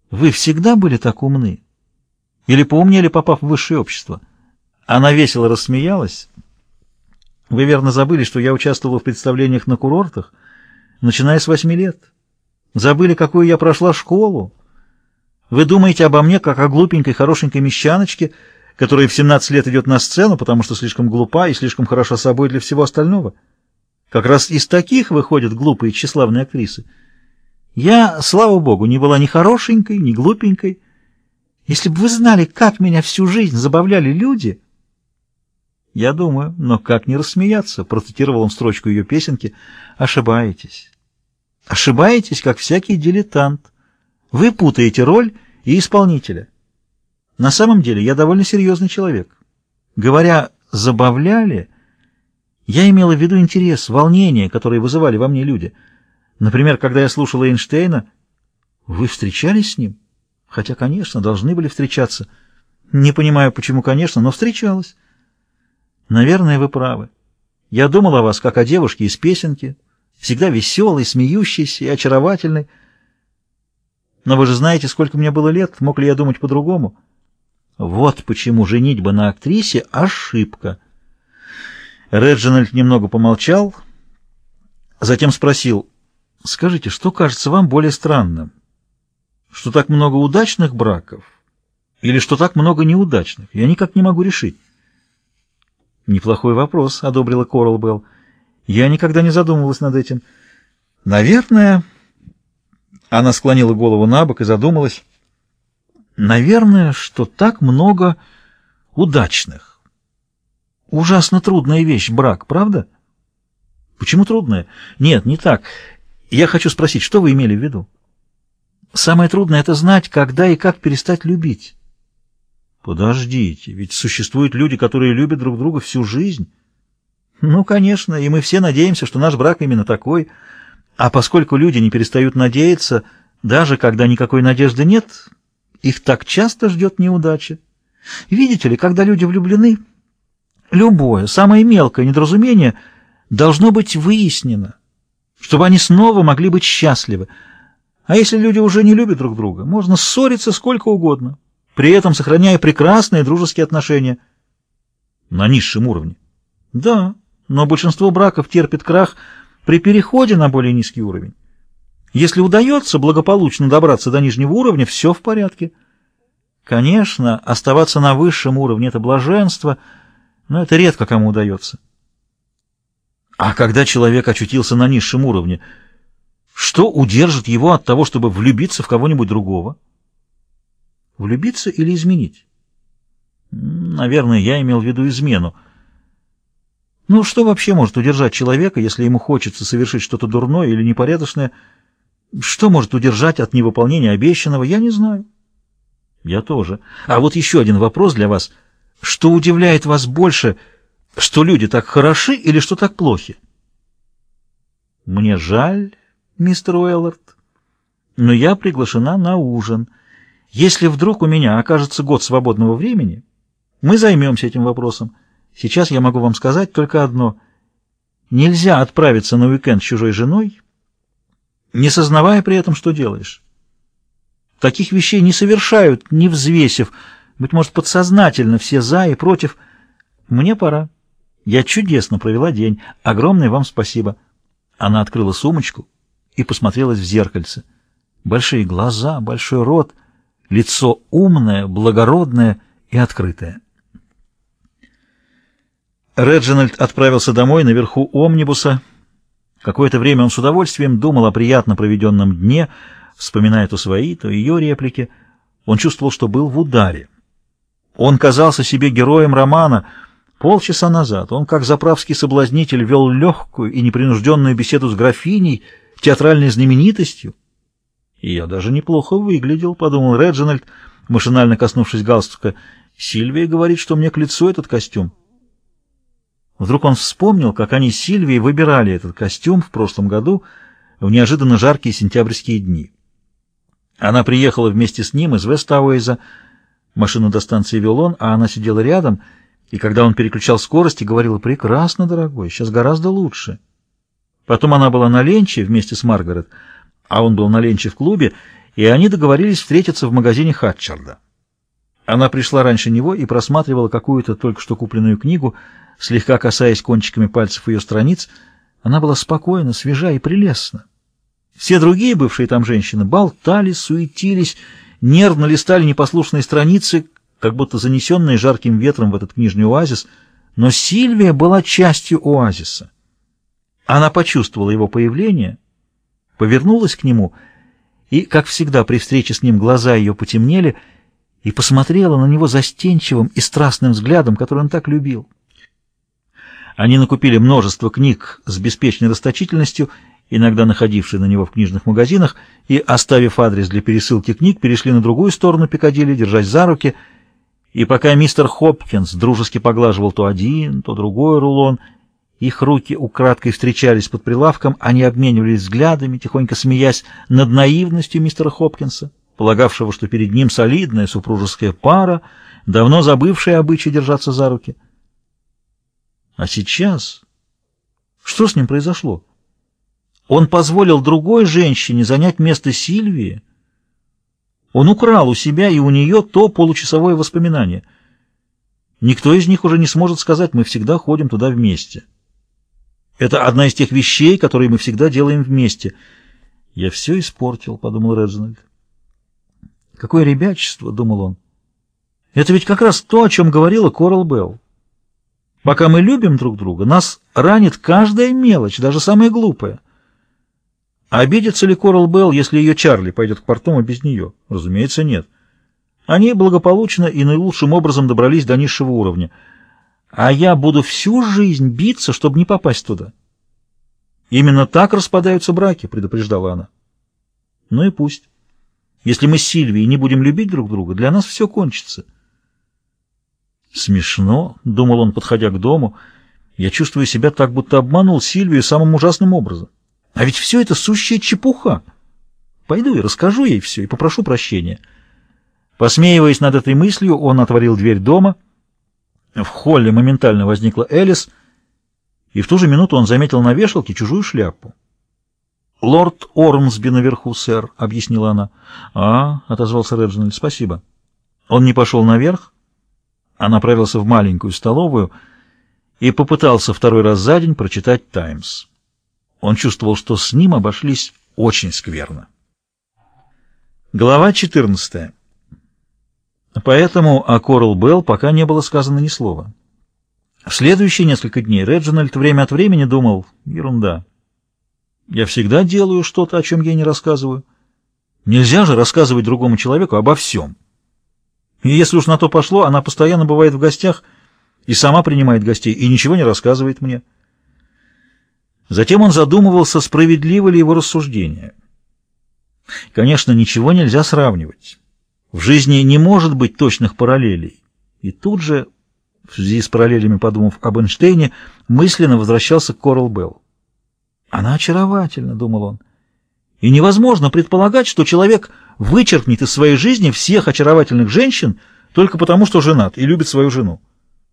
Вы всегда были так умны? Или поумнели, попав в высшее общество? Она весело рассмеялась. Вы верно забыли, что я участвовала в представлениях на курортах, начиная с 8 лет. Забыли, какую я прошла школу. Вы думаете обо мне, как о глупенькой, хорошенькой мещаночке, которая в 17 лет идет на сцену, потому что слишком глупа и слишком хороша собой для всего остального. Как раз из таких выходят глупые тщеславные актрисы. Я, слава богу, не была ни хорошенькой, ни глупенькой. Если бы вы знали, как меня всю жизнь забавляли люди... Я думаю, но как не рассмеяться, процитировал он строчку ее песенки. Ошибаетесь. Ошибаетесь, как всякий дилетант. Вы путаете роль и исполнителя. На самом деле я довольно серьезный человек. Говоря «забавляли», я имела в виду интерес, волнение, которые вызывали во мне люди. Например, когда я слушала Эйнштейна, вы встречались с ним? Хотя, конечно, должны были встречаться. Не понимаю, почему, конечно, но встречалась. Наверное, вы правы. Я думала о вас, как о девушке из песенки, всегда веселой, смеющейся и очаровательной. Но вы же знаете, сколько мне было лет, мог ли я думать по-другому? Вот почему женитьба на актрисе — ошибка. Реджинальд немного помолчал, затем спросил: «Скажите, что кажется вам более странным? Что так много удачных браков или что так много неудачных? Я никак не могу решить». «Неплохой вопрос», — одобрила Корал Белл. «Я никогда не задумывалась над этим. Наверное...» Она склонила голову набок и задумалась. «Наверное, что так много удачных. Ужасно трудная вещь — брак, правда?» «Почему трудная?» «Нет, не так. Я хочу спросить, что вы имели в виду?» «Самое трудное — это знать, когда и как перестать любить». «Подождите, ведь существуют люди, которые любят друг друга всю жизнь». «Ну, конечно, и мы все надеемся, что наш брак именно такой. А поскольку люди не перестают надеяться, даже когда никакой надежды нет, их так часто ждет неудача. Видите ли, когда люди влюблены, любое, самое мелкое недоразумение должно быть выяснено, чтобы они снова могли быть счастливы. А если люди уже не любят друг друга, можно ссориться сколько угодно, при этом сохраняя прекрасные дружеские отношения». «На низшем уровне?» «Да, но большинство браков терпит крах при переходе на более низкий уровень. Если удается благополучно добраться до нижнего уровня, все в порядке. Конечно, оставаться на высшем уровне — это блаженство, но это редко кому удается». «А когда человек очутился на низшем уровне, что удержит его от того, чтобы влюбиться в кого-нибудь другого?» «Влюбиться или изменить?» «Наверное, я имел в виду измену. Ну, что вообще может удержать человека, если ему хочется совершить что-то дурное или непорядочное? Что может удержать от невыполнения обещанного, я не знаю». «Я тоже. А вот еще один вопрос для вас. Что удивляет вас больше, что люди так хороши или что так плохи?» «Мне жаль, мистер Уэллард, но я приглашена на ужин. Если вдруг у меня окажется год свободного времени, мы займемся этим вопросом. Сейчас я могу вам сказать только одно. Нельзя отправиться на уикенд с чужой женой, не сознавая при этом, что делаешь. Таких вещей не совершают, не взвесив, быть может, подсознательно, все за и против. Мне пора. Я чудесно провела день. Огромное вам спасибо». Она открыла сумочку и посмотрелась в зеркальце. Большие глаза, большой рот, лицо умное, благородное и открытое. Реджинальд отправился домой наверху омнибуса. Какое-то время он с удовольствием думал о приятно проведенном дне, вспоминая то свои, то ее реплики. Он чувствовал, что был в ударе. Он казался себе героем романа. Полчаса назад он, как заправский соблазнитель, вел легкую и непринужденную беседу с графиней, театральной знаменитостью. «И я даже неплохо выглядел», — подумал Реджинальд, машинально коснувшись галстука. «Сильвия говорит, что мне к лицу этот костюм». Вдруг он вспомнил, как они с Сильвией выбирали этот костюм в прошлом году в неожиданно жаркие сентябрьские дни. Она приехала вместе с ним из Вестауэйза. Машину до станции вел он, а она сидела рядом, и когда он переключал скорость, говорила: «Прекрасно, дорогой, сейчас гораздо лучше». Потом она была на ленче вместе с Маргарет, а он был на ленче в клубе, и они договорились встретиться в магазине Хатчарда. Она пришла раньше него и просматривала какую-то только что купленную книгу, слегка касаясь кончиками пальцев ее страниц. Она была спокойна, свежа и прелестна. Все другие бывшие там женщины болтали, суетились, нервно листали непослушные страницы, как будто занесенные жарким ветром в этот книжный оазис, но Сильвия была частью оазиса. Она почувствовала его появление, повернулась к нему, и, как всегда, при встрече с ним глаза ее потемнели, и посмотрела на него застенчивым и страстным взглядом, который он так любил. Они накупили множество книг с беспечной расточительностью, иногда находившие на него в книжных магазинах, и, оставив адрес для пересылки книг, перешли на другую сторону Пикадилли, держась за руки, и пока мистер Хопкинс дружески поглаживал то один, то другой рулон, их руки украдкой встречались под прилавком, они обменивались взглядами, тихонько смеясь над наивностью мистера Хопкинса, полагавшего, что перед ним солидная супружеская пара, давно забывшая обычай держаться за руки. А сейчас... Что с ним произошло? Он позволил другой женщине занять место Сильвии. Он украл у себя и у нее то получасовое воспоминание. Никто из них уже не сможет сказать: мы всегда ходим туда вместе. Это одна из тех вещей, которые мы всегда делаем вместе. «Я все испортил», — подумал Реджинальд. «Какое ребячество», — думал он. «Это ведь как раз то, о чем говорила Корал Белл. Пока мы любим друг друга, нас ранит каждая мелочь, даже самая глупая. Обидится ли Корал Белл, если ее Чарли пойдет к Портому без нее? Разумеется, нет. Они благополучно и наилучшим образом добрались до низшего уровня. А я буду всю жизнь биться, чтобы не попасть туда. Именно так распадаются браки», — предупреждала она. «Ну и пусть. Если мы с Сильвией не будем любить друг друга, для нас все кончится». «Смешно», — думал он, подходя к дому. «Я чувствую себя так, будто обманул Сильвию самым ужасным образом. А ведь все это сущая чепуха. Пойду и расскажу ей все, и попрошу прощения». Посмеиваясь над этой мыслью, он отворил дверь дома. В холле моментально возникла Элис, и в ту же минуту он заметил на вешалке чужую шляпу. «Лорд Ормсби наверху, сэр», — объяснила она. — отозвался Реджинальд, — спасибо. Он не пошел наверх, а направился в маленькую столовую и попытался второй раз за день прочитать «Таймс». Он чувствовал, что с ним обошлись очень скверно. Глава 14. Поэтому о Корал Белл пока не было сказано ни слова. В следующие несколько дней Реджинальд время от времени думал: ерунда. Я всегда делаю что-то, о чем я не рассказываю. Нельзя же рассказывать другому человеку обо всем. И если уж на то пошло, она постоянно бывает в гостях и сама принимает гостей, и ничего не рассказывает мне. Затем он задумывался, справедливо ли его рассуждение. Конечно, ничего нельзя сравнивать. В жизни не может быть точных параллелей. И тут же, в связи с параллелями подумав об Эйнштейне, мысленно возвращался к Корал Белл. «Она очаровательна», — думал он. «И невозможно предполагать, что человек вычеркнет из своей жизни всех очаровательных женщин только потому, что женат и любит свою жену.